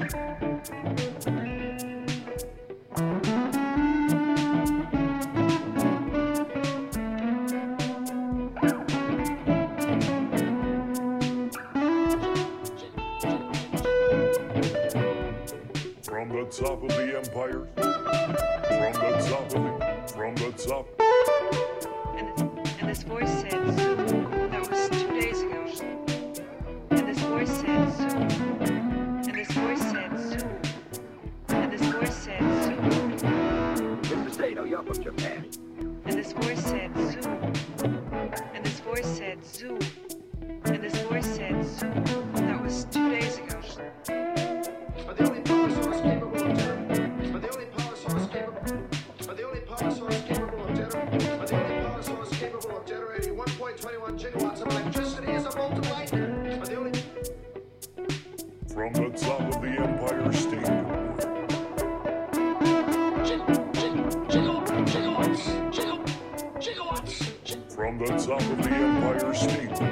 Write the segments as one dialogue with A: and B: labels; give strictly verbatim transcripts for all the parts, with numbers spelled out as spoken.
A: From the top of the empire, from the top of the, from the top.
B: And, and this voice said, Zoom. That was two days ago. And this voice said, Zoom. And this voice said, Zoom. And this voice said, Zoom.
C: Mister Sato, you're from Japan.
B: And this voice said, Zoom. And this voice said, Zoom. And this voice said, Zoom. That was two days ago.
D: But the only power source capable of generating. But the only power source capable. But the only power source capable of generating. But the only power source capable of generating one point two one gigawatts of electricity is a bolt of lightning. But the only.
A: From the top of the Empire State Building.
D: Gigawatts. Gigawatts. Gigawatts.
A: From the top of the Empire State Building.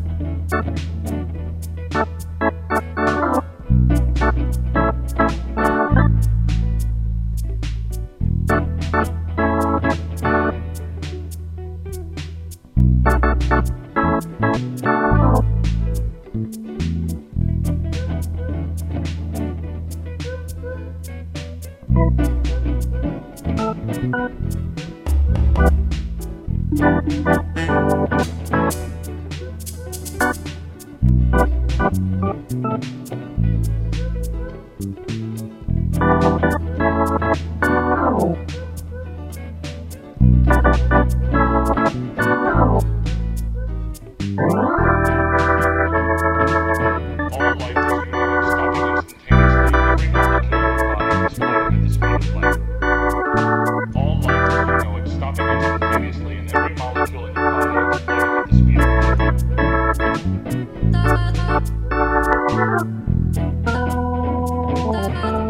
E: Thank you.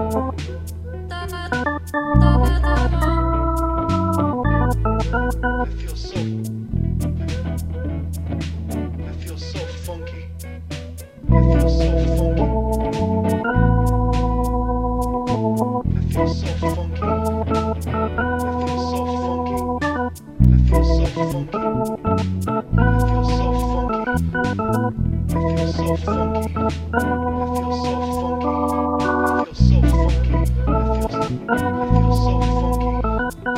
D: I feel so. I feel so funky. I feel so funky. I feel so funky. I feel so funky. I feel so funky. I feel so funky. I feel so funky. I feel so funky. I feel so funky. I feel so funky.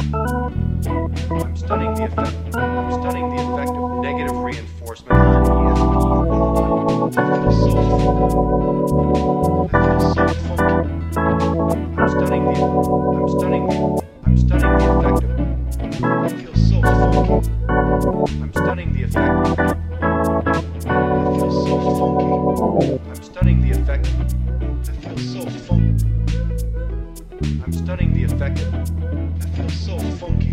D: I'm studying the effect. I'm studying the effect of negative reinforcement on E S P. I feel so funky. I feel so funky. I'm studying the. I'm studying the. I'm studying the effect of. I feel so funky. I'm studying the effect. I feel so funky. I'm studying the effect. I feel so funky. I'm studying the effect. I feel so funky.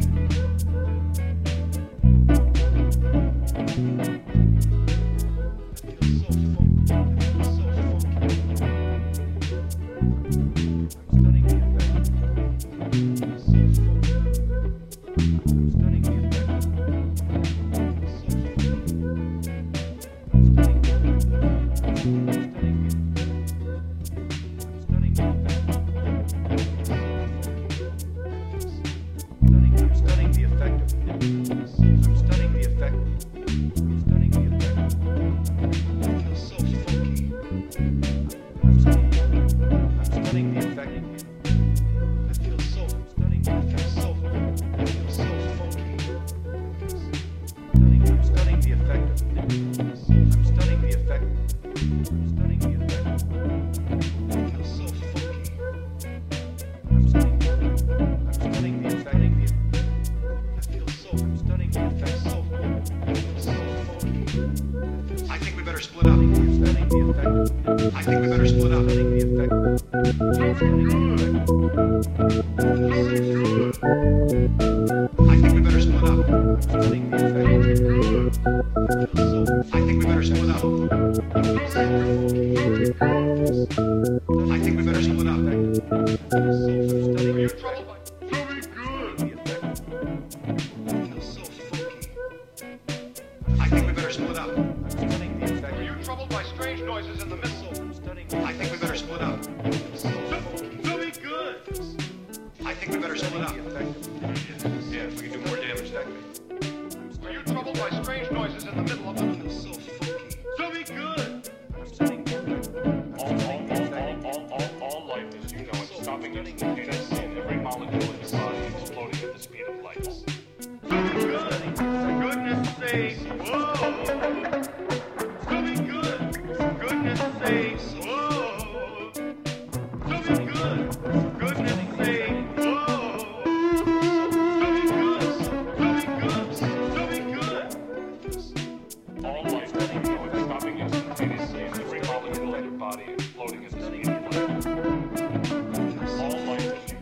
A: All life is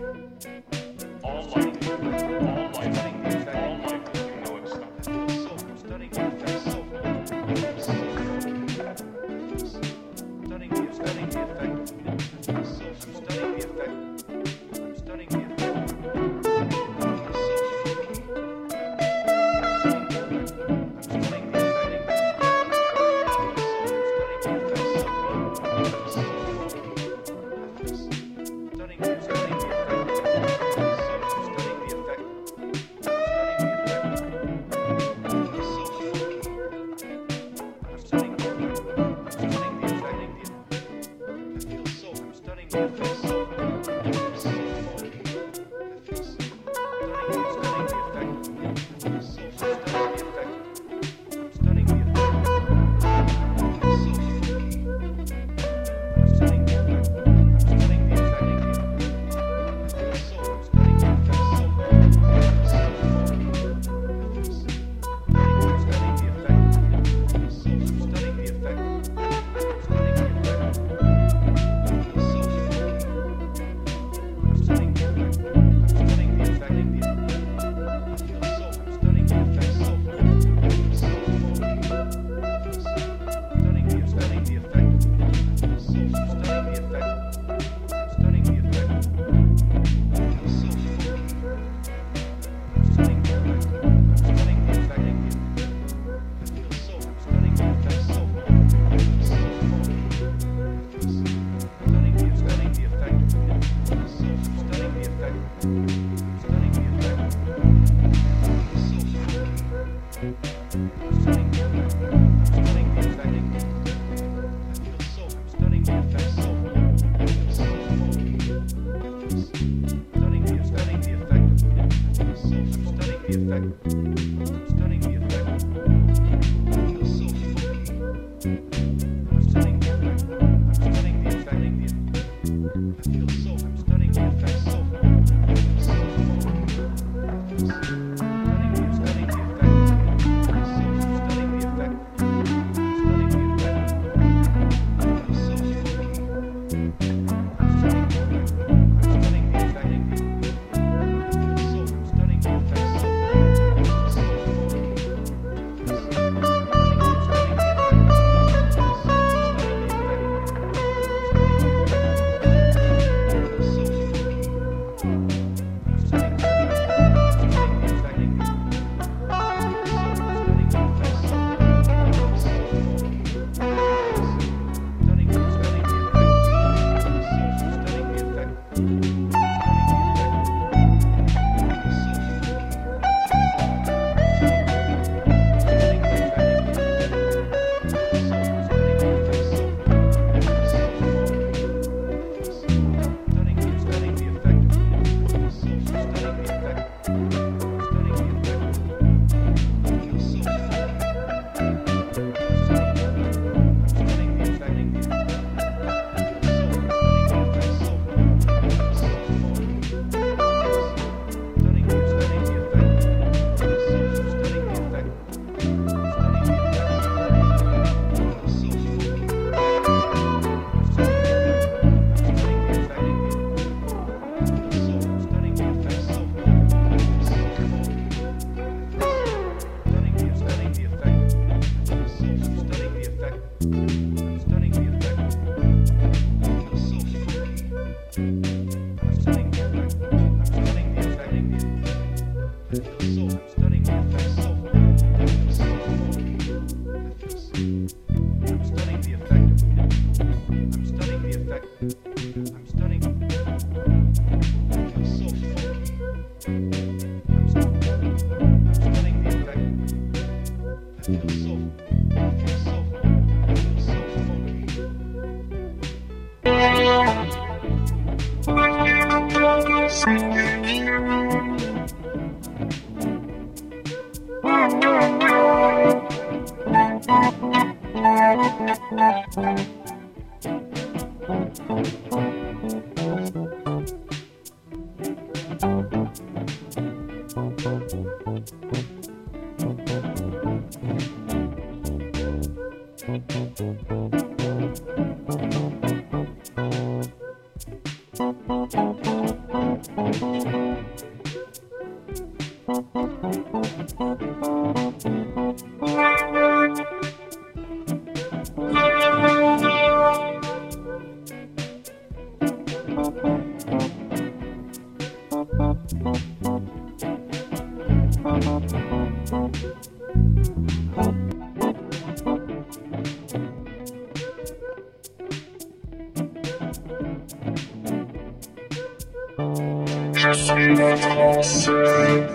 C: Je suis le français,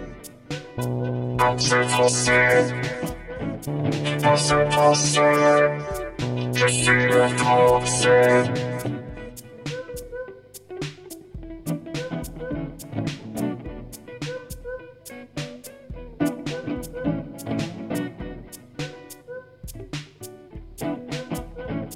C: anti français, dans ce français, je suis le français.